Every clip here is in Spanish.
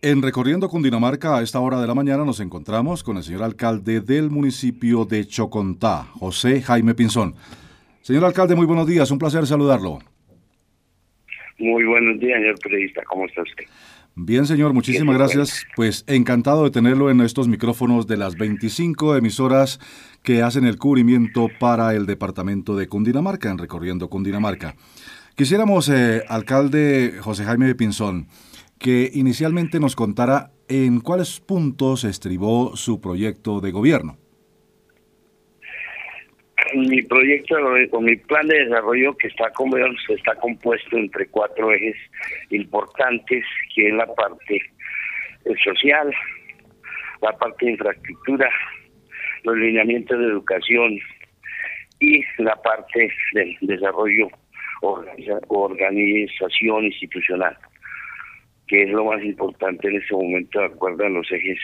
En Recorriendo Cundinamarca, a esta hora de la mañana nos encontramos con el señor alcalde del municipio de Chocontá, José Jaime Pinzón. Señor alcalde, muy buenos días, un placer saludarlo. Muy buenos días, señor periodista, ¿cómo está usted? Bien, señor, ¿Qué muchísimas se cuenta? gracias. Pues encantado de tenerlo en estos micrófonos de las 25 emisoras que hacen el cubrimiento para el departamento de Cundinamarca, en Recorriendo Cundinamarca. Quisiéramos, alcalde José Jaime Pinzón, que inicialmente nos contara en cuáles puntos estribó su proyecto de gobierno. Mi proyecto o mi plan de desarrollo que está compuesto entre 4 ejes importantes, que es la parte social, la parte de infraestructura, los lineamientos de educación y la parte del desarrollo organización institucional, que es lo más importante en este momento de acuerdo a los ejes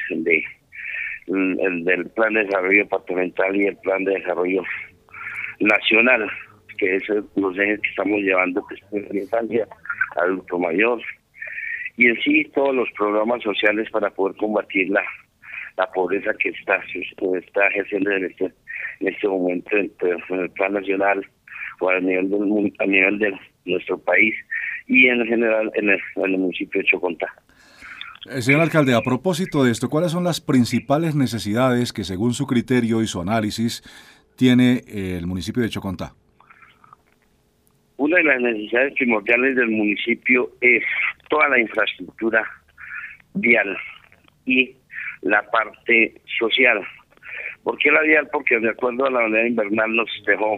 del plan de desarrollo departamental y el plan de desarrollo nacional, que es los ejes que estamos llevando, que es la infancia, adulto mayor, y en sí todos los programas sociales para poder combatir la pobreza que está ejerciendo en este momento en el plan nacional o a nivel de nuestro país y en general en el municipio de Chocontá. Señor alcalde, a propósito de esto, ¿cuáles son las principales necesidades que, según su criterio y su análisis, tiene el municipio de Chocontá? Una de las necesidades primordiales del municipio es toda la infraestructura vial y la parte social. ¿Por qué la vial? Porque de acuerdo a la oleada invernal nos dejó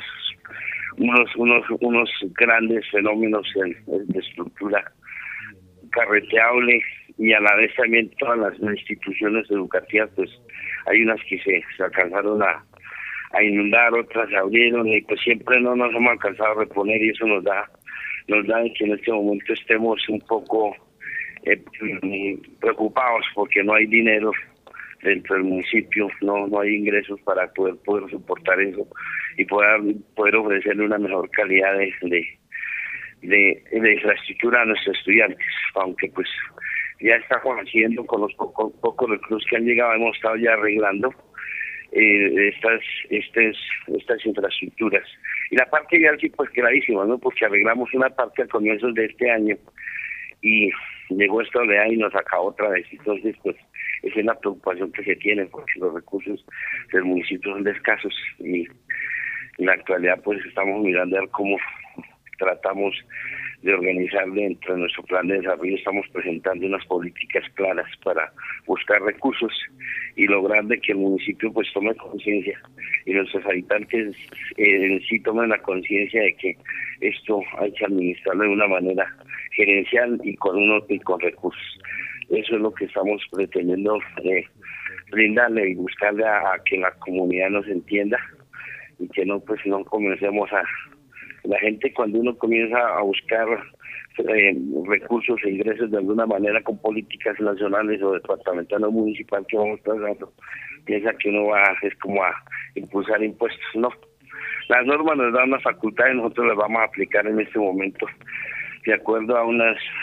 unos grandes fenómenos de estructura carreteable, y a la vez también todas las instituciones educativas, pues hay unas que se alcanzaron a inundar, otras se abrieron y pues siempre no nos hemos alcanzado a reponer, y eso nos da que en este momento estemos un poco preocupados porque no hay dinero dentro del municipio, no hay ingresos para poder soportar eso y poder ofrecerle una mejor calidad de infraestructura a nuestros estudiantes, aunque pues ya estamos haciendo con los pocos recursos que han llegado, hemos estado ya arreglando estas infraestructuras. Y la parte vial sí, pues gravísima, ¿no? Porque arreglamos una parte al comienzo de este año y llegó esta oleada y nos acabó otra vez. Entonces, pues esa es la preocupación que se tiene, porque los recursos del municipio son escasos y en la actualidad pues estamos mirando a ver cómo tratamos de organizar dentro de nuestro plan de desarrollo. Estamos presentando unas políticas claras para buscar recursos y lograr de que el municipio pues tome conciencia y nuestros habitantes en sí tomen la conciencia de que esto hay que administrarlo de una manera gerencial y con recursos. Eso es lo que estamos pretendiendo brindarle y buscarle a que la comunidad nos entienda y que no comencemos la gente, cuando uno comienza a buscar recursos e ingresos de alguna manera con políticas nacionales o departamentales o municipal que vamos tratando, piensa que uno es como a impulsar impuestos. No, las normas nos dan una facultad y nosotros las vamos a aplicar en este momento de acuerdo a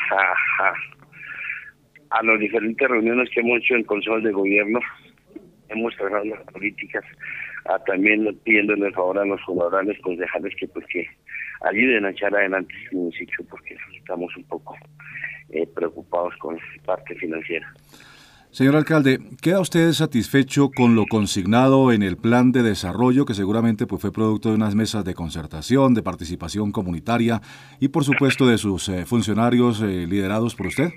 las diferentes reuniones que hemos hecho en Consejo de Gobierno. Hemos trazado las políticas, también pidiéndole el favor a los honorables concejales que ayuden a echar adelante este municipio, porque estamos un poco preocupados con la parte financiera. Señor alcalde, ¿queda usted satisfecho con lo consignado en el plan de desarrollo, que seguramente pues fue producto de unas mesas de concertación, de participación comunitaria y por supuesto de sus funcionarios liderados por usted?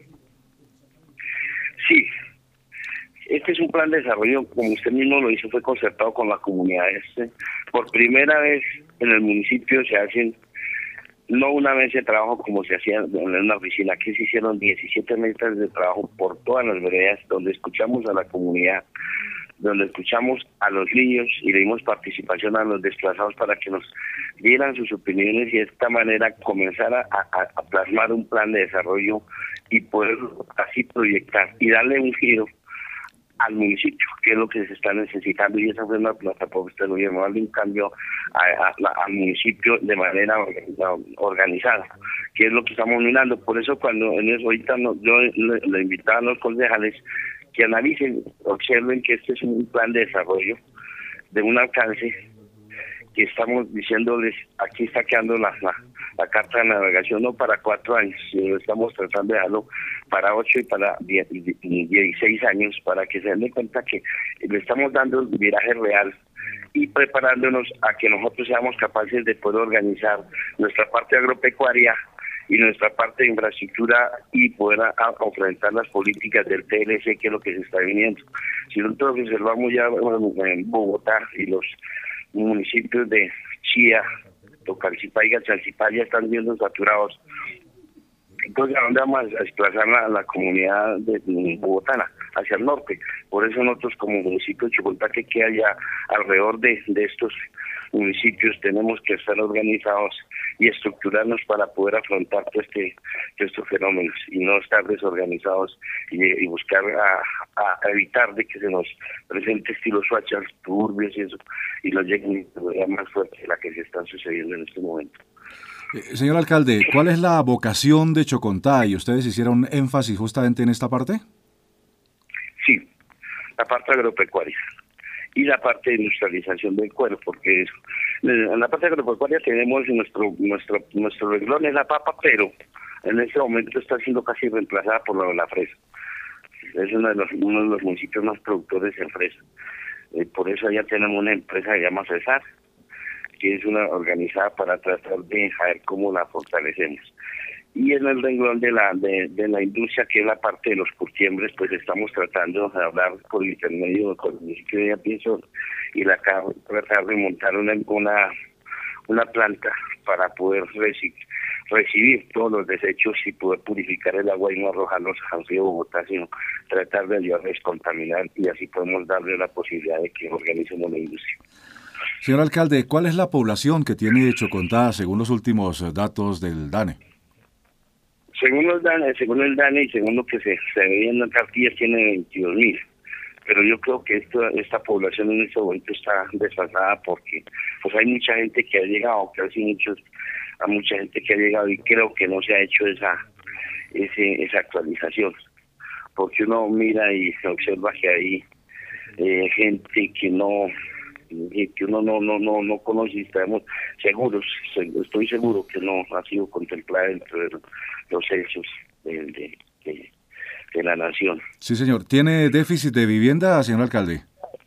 Sí. Este es un plan de desarrollo, como usted mismo lo hizo, fue concertado con la comunidad. Por primera vez en el municipio se hacen, no una mesa de trabajo como se hacía en una oficina, aquí se hicieron 17 mesas de trabajo por todas las veredas, donde escuchamos a la comunidad, donde escuchamos a los niños y le dimos participación a los desplazados para que nos dieran sus opiniones y de esta manera comenzar a plasmar un plan de desarrollo y poder así proyectar y darle un giro al municipio, que es lo que se está necesitando, y esa fue una propuesta del gobierno, darle un cambio al municipio de manera organizada, que es lo que estamos mirando. Por eso cuando en eso ahorita yo le invitaba a los concejales que analicen, observen que este es un plan de desarrollo de un alcance que estamos diciéndoles, aquí está quedando la carta de navegación no para 4 años, sino estamos tratando de dejarlo para 8 y para 16 años, para que se den cuenta que le estamos dando el viraje real y preparándonos a que nosotros seamos capaces de poder organizar nuestra parte agropecuaria y nuestra parte de infraestructura y poder enfrentar las políticas del TLC, que es lo que se está viniendo. Si nosotros observamos ya en Bogotá y los municipios de Chía, Tocancipá y Gachancipá ya están siendo saturados. Entonces, ¿a dónde vamos a desplazar la comunidad bogotana? Hacia el norte. Por eso nosotros como municipio de Chocontá, que queda ya alrededor de estos municipios, tenemos que estar organizados y estructurarnos para poder afrontar estos fenómenos y no estar desorganizados y buscar a evitar de que se nos presente estilos suachas, turbios y eso, y nos lleguen más fuertes de la que se están sucediendo en este momento. Señor alcalde, ¿cuál es la vocación de Chocontá? ¿Y ustedes hicieron énfasis justamente en esta parte? Sí, la parte agropecuaria y la parte de industrialización del cuero, porque en la parte agropecuaria tenemos nuestro renglón es la papa, pero en este momento está siendo casi reemplazada por la fresa. Es uno de los municipios más productores en fresa. Por eso ya tenemos una empresa que se llama Cesar, que es una organizada para tratar de ver cómo la fortalecemos. Y en el renglón de la industria, que es la parte de los curtiembres, pues estamos tratando de hablar por intermedio con el municipio de Pienso y tratar de montar una planta para poder recibir todos los desechos y poder purificar el agua y no arrojarlos al río Bogotá, sino tratar de ayudar a descontaminar, y así podemos darle la posibilidad de que organicemos la industria. Señor alcalde, ¿cuál es la población que tiene Chocontá según los últimos datos del DANE? Según el DANE y según lo que se veía en las cartillas, tiene 22.000. Pero yo creo que esta población en este momento está desfasada porque pues hay mucha gente que ha llegado, mucha gente que ha llegado, y creo que no se ha hecho esa actualización. Porque uno mira y se observa que hay gente que uno no conoce, y estamos seguros, estoy seguro que no ha sido contemplada dentro de los censos de la nación. Sí, señor. ¿Tiene déficit de vivienda, señor alcalde?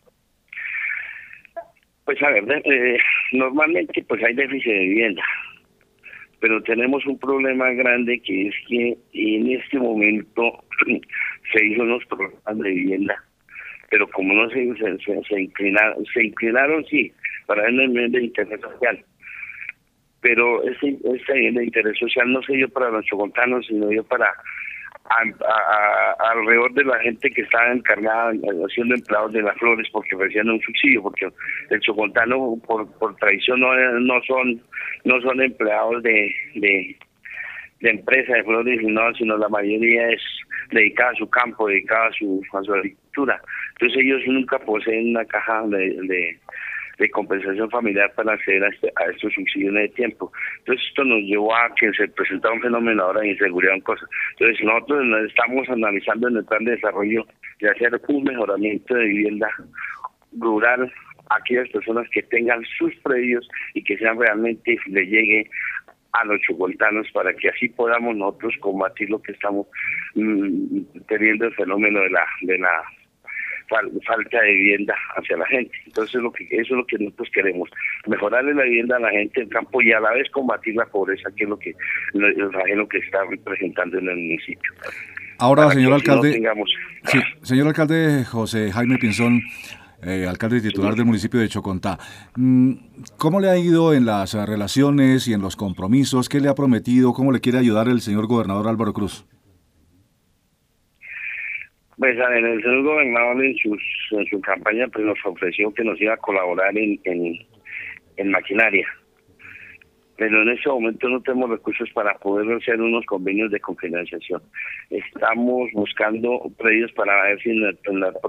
Pues a ver, normalmente pues hay déficit de vivienda, pero tenemos un problema grande, que es que en este momento se hizo unos programas de vivienda, pero como no se inclinaron sí, para el de interés social, pero ese de interés social no se dio para los chocontanos, sino dio para alrededor de la gente que estaba encargada siendo empleados de las flores, porque ofrecían un subsidio, porque el chocontano por tradición no son empleados de empresa de flores, sino la mayoría es dedicada a su campo, dedicada a su agricultura. Entonces ellos nunca poseen una caja de compensación familiar para acceder a estos subsidios de tiempo. Entonces esto nos llevó a que se presentara un fenómeno ahora de inseguridad en cosas. Entonces nosotros estamos analizando en el plan de desarrollo de hacer un mejoramiento de vivienda rural a aquellas personas que tengan sus predios y que sean realmente, le llegue a los chocontanos, para que así podamos nosotros combatir lo que estamos teniendo, el fenómeno de la falta de vivienda hacia la gente. Entonces eso es lo que nosotros queremos, mejorarle la vivienda a la gente del campo y a la vez combatir la pobreza, que es lo que está representando en el municipio. Ahora, señor alcalde, no tengamos... sí, señor alcalde José Jaime Pinzón, alcalde titular del municipio de Chocontá, ¿cómo le ha ido en las relaciones y en los compromisos? ¿Qué le ha prometido? ¿Cómo le quiere ayudar el señor gobernador Álvaro Cruz? Pues a ver, el señor gobernador en su campaña pues nos ofreció que nos iba a colaborar en maquinaria. pero en este momento no tenemos recursos para poder hacer unos convenios de cofinanciación. Estamos buscando predios para ver si en la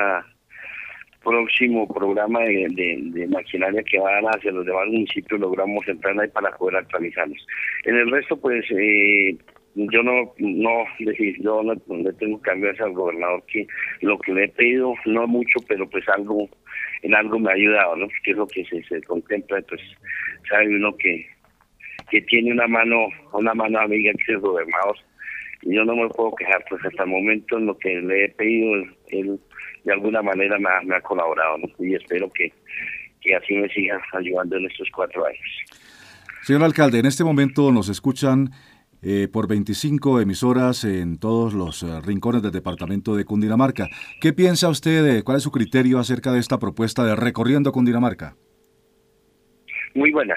próximo programa de maquinaria que van a hacer los demás municipios logramos entrar ahí para poder actualizarlos. En el resto, pues, yo no le tengo que cambiar al gobernador que lo que le he pedido, no mucho, pero pues en algo me ha ayudado, ¿no? Que es lo que se contempla, pues sabe uno que tiene una mano amiga que es el gobernador, y yo no me puedo quejar, pues hasta el momento en lo que le he pedido, él de alguna manera me ha colaborado, ¿no? Y espero que así me siga ayudando en estos 4 años. Señor alcalde, en este momento nos escuchan por 25 emisoras en todos los rincones del departamento de Cundinamarca. ¿Qué piensa usted, cuál es su criterio acerca de esta propuesta de Recorriendo Cundinamarca? Muy buena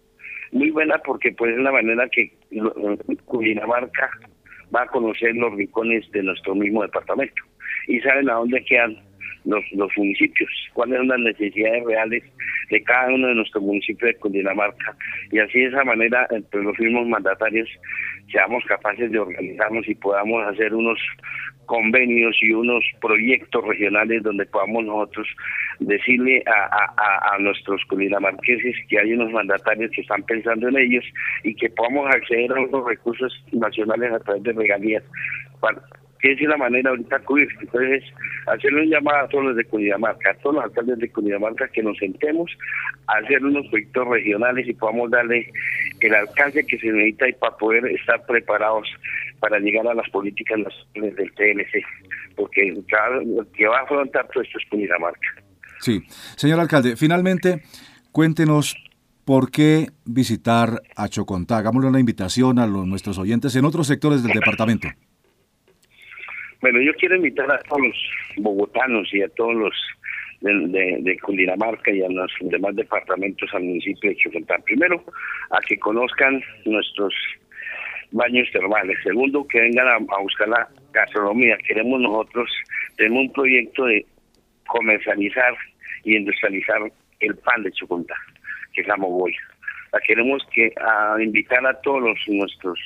porque pues es la manera que Cundinamarca va a conocer los rincones de nuestro mismo departamento y saben a dónde quedan los municipios, cuáles son las necesidades reales de cada uno de nuestros municipios de Cundinamarca, y así de esa manera entre los mismos mandatarios seamos capaces de organizarnos y podamos hacer unos convenios y unos proyectos regionales donde podamos nosotros decirle a nuestros cundinamarqueses que hay unos mandatarios que están pensando en ellos y que podamos acceder a unos recursos nacionales a través de regalías, que es la manera ahorita de cubrir. Entonces, hacerle un llamado a todos los de Cundinamarca, a todos los alcaldes de Cundinamarca, que nos sentemos a hacer unos proyectos regionales y podamos darle el alcance que se necesita y para poder estar preparados para llegar a las políticas nacionales del TLC, porque el que va a afrontar todo esto es Cundinamarca. Sí. Señor alcalde, finalmente, cuéntenos por qué visitar a Chocontá. Hagámosle una invitación a nuestros oyentes en otros sectores del departamento. Bueno, yo quiero invitar a todos los bogotanos y a todos los de Cundinamarca y a los demás departamentos al municipio de Chocontá. Primero, a que conozcan nuestros baños termales. Segundo, que vengan a buscar la gastronomía. Tenemos un proyecto de comercializar y industrializar el pan de Chocontá, que es la mogolla. Queremos invitar a todos nuestros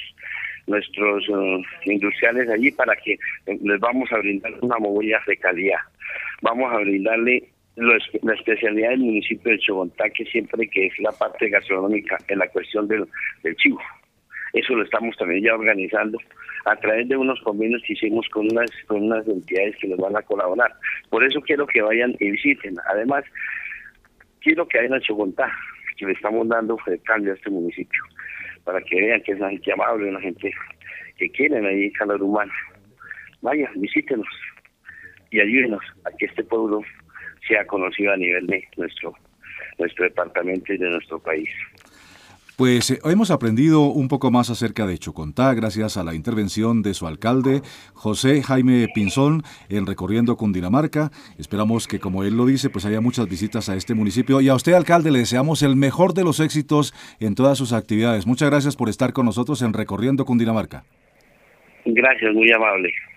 industriales allí para que les vamos a brindar una mogolla de calidad. Vamos a brindarle la especialidad del municipio de Chocontá, que siempre que es la parte gastronómica en la cuestión del chivo. Eso lo estamos también ya organizando a través de unos convenios que hicimos con unas entidades que nos van a colaborar. Por eso quiero que vayan y visiten. Además, quiero que vayan a Chocontá, que le estamos dando cambio a este municipio, para que vean que es una gente amable, una gente que quieren ahí calor humano. Vayan, visítenos y ayúdenos a que este pueblo sea conocido a nivel de nuestro departamento y de nuestro país. Pues hoy hemos aprendido un poco más acerca de Chocontá gracias a la intervención de su alcalde, José Jaime Pinzón, en Recorriendo Cundinamarca. Esperamos que, como él lo dice, pues haya muchas visitas a este municipio. Y a usted, alcalde, le deseamos el mejor de los éxitos en todas sus actividades. Muchas gracias por estar con nosotros en Recorriendo Cundinamarca. Gracias, muy amable.